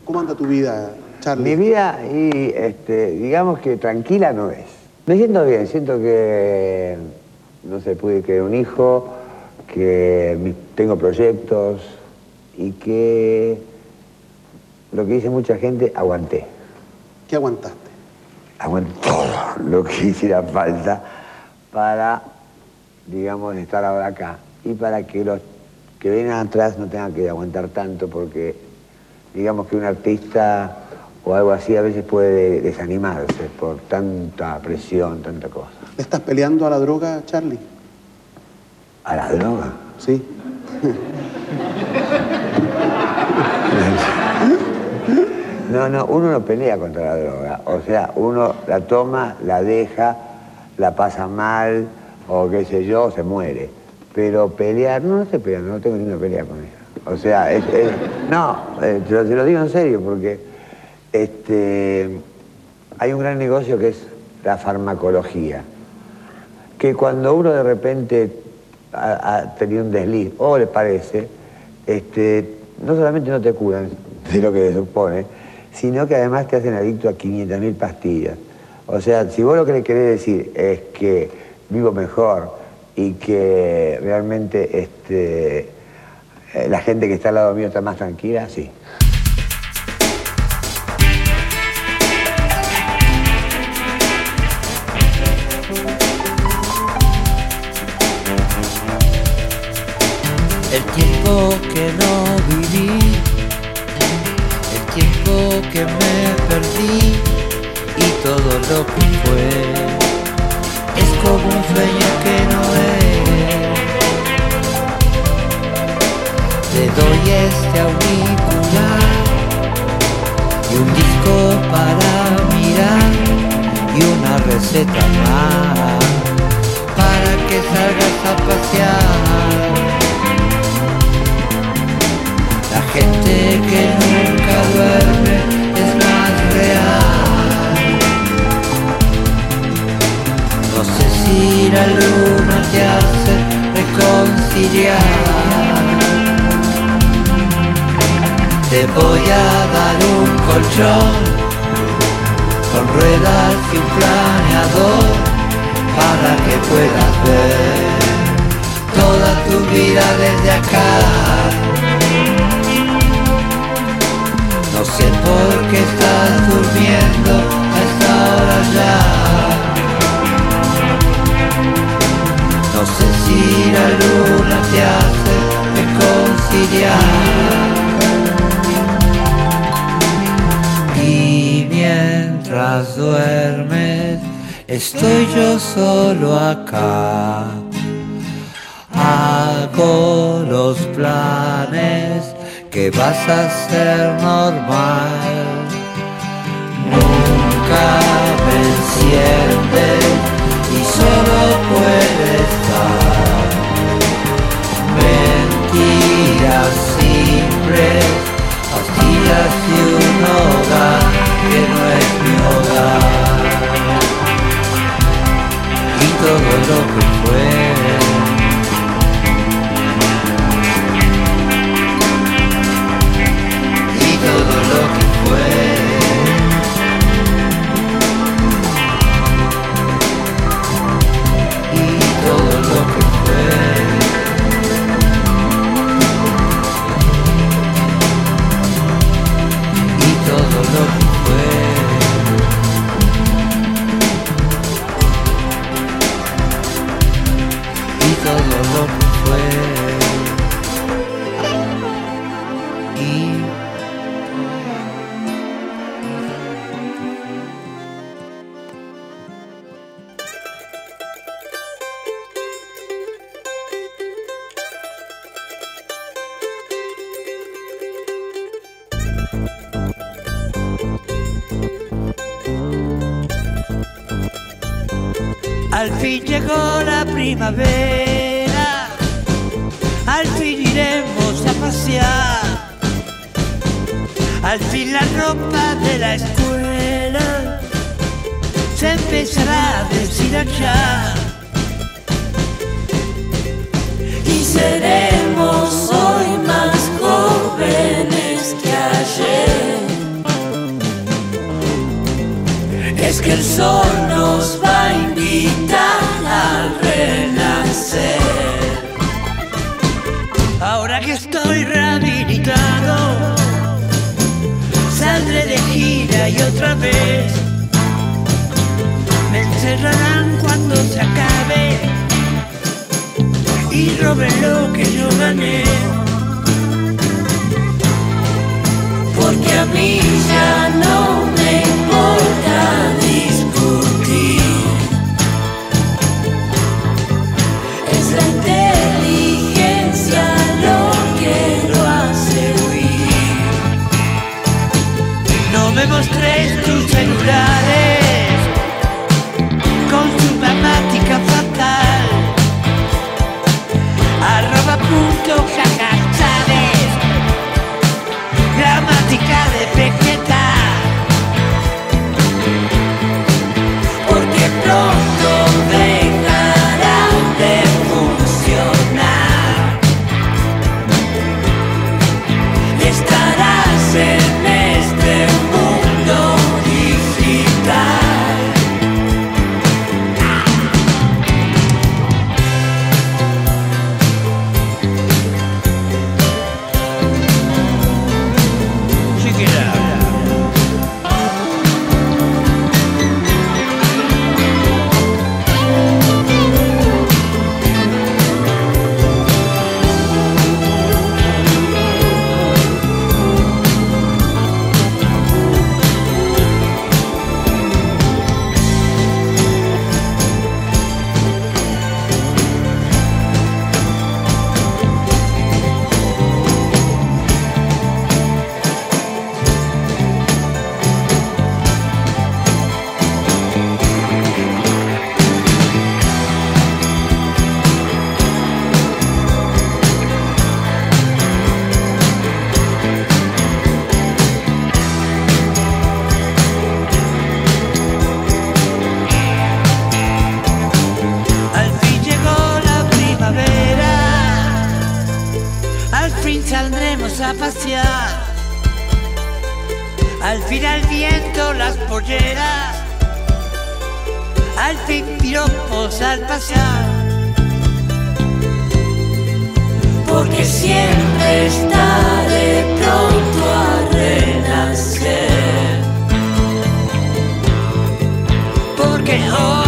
¿Cómo anda tu vida, Charlie? Mi vida, digamos que tranquila no es. Me siento bien, siento que, no sé, pude crear un hijo, que tengo proyectos y que, lo que dice mucha gente, aguanté. ¿Qué aguantaste? Aguanté todo lo que hiciera falta para, digamos, estar ahora acá y para que los que vienen atrás no tengan que aguantar tanto, porque digamos que un artista o algo así a veces puede desanimarse por tanta presión, tanta cosa. ¿Le estás peleando a la droga, Charlie? ¿A la droga? Sí. No, uno no pelea contra la droga. O sea, uno la toma, la deja, la pasa mal, o qué sé yo, se muere. Pero pelear, no se pelea, no tengo ninguna pelea con ella. O sea, se lo digo en serio, porque hay un gran negocio que es la farmacología. Que cuando uno de repente ha tenido un desliz, o le parece, no solamente no te curan de lo que se supone, sino que además te hacen adicto a 500.000 pastillas. O sea, si vos lo que le querés decir es que vivo mejor y que realmente la gente que está al lado mío está más tranquila, sí. El tiempo que no viví, el tiempo que me perdí y todo lo que fue, es como un sueño que no es. Te doy este auricular y un disco para mirar y una receta más para que salgas a pasear. La gente que nunca duerme es más real. No sé si la luna te hace reconciliar. Te voy a dar un colchón con ruedas y un planeador para que puedas ver toda tu vida desde acá. No sé por qué estás durmiendo a esta hora ya. No sé si la luna te hace reconciliar. Y mientras duermes, estoy yo solo acá. Hago los planes que vas a ser normal. Nunca me enciendes y solo puede estar. Mentiras simples, pastillas y un hogar que no es mi hogar. Y todo lo que fue. Todo lo que fue y todo lo que fue y todo lo que fue y todo lo que fue Al fin llegó la primavera, al fin iremos a pasear, al fin la ropa de la escuela se empezará a deshilachar y seremos hoy más jóvenes que ayer. es que el sol nos va a invitar al renacer. Ahora que estoy rehabilitado, saldré de gira y otra vez me encerrarán cuando se acabe y roben lo que yo gané. Porque a mí ya no me importa discutir. Es la inteligencia lo que lo hace huir. No me mostréis tus celulares con su gramática fatal. @punto jaja, ¿sabes? Gramática de Vegeta. Porque pronto dejará de funcionar. Estarás en este mundo digital. Check it out. Al fin llegó la primavera, al fin saldremos a pasear, al fin al viento las polleras, al fin piropos al pasear. Porque siempre estaré pronto a renacer. Porque hoy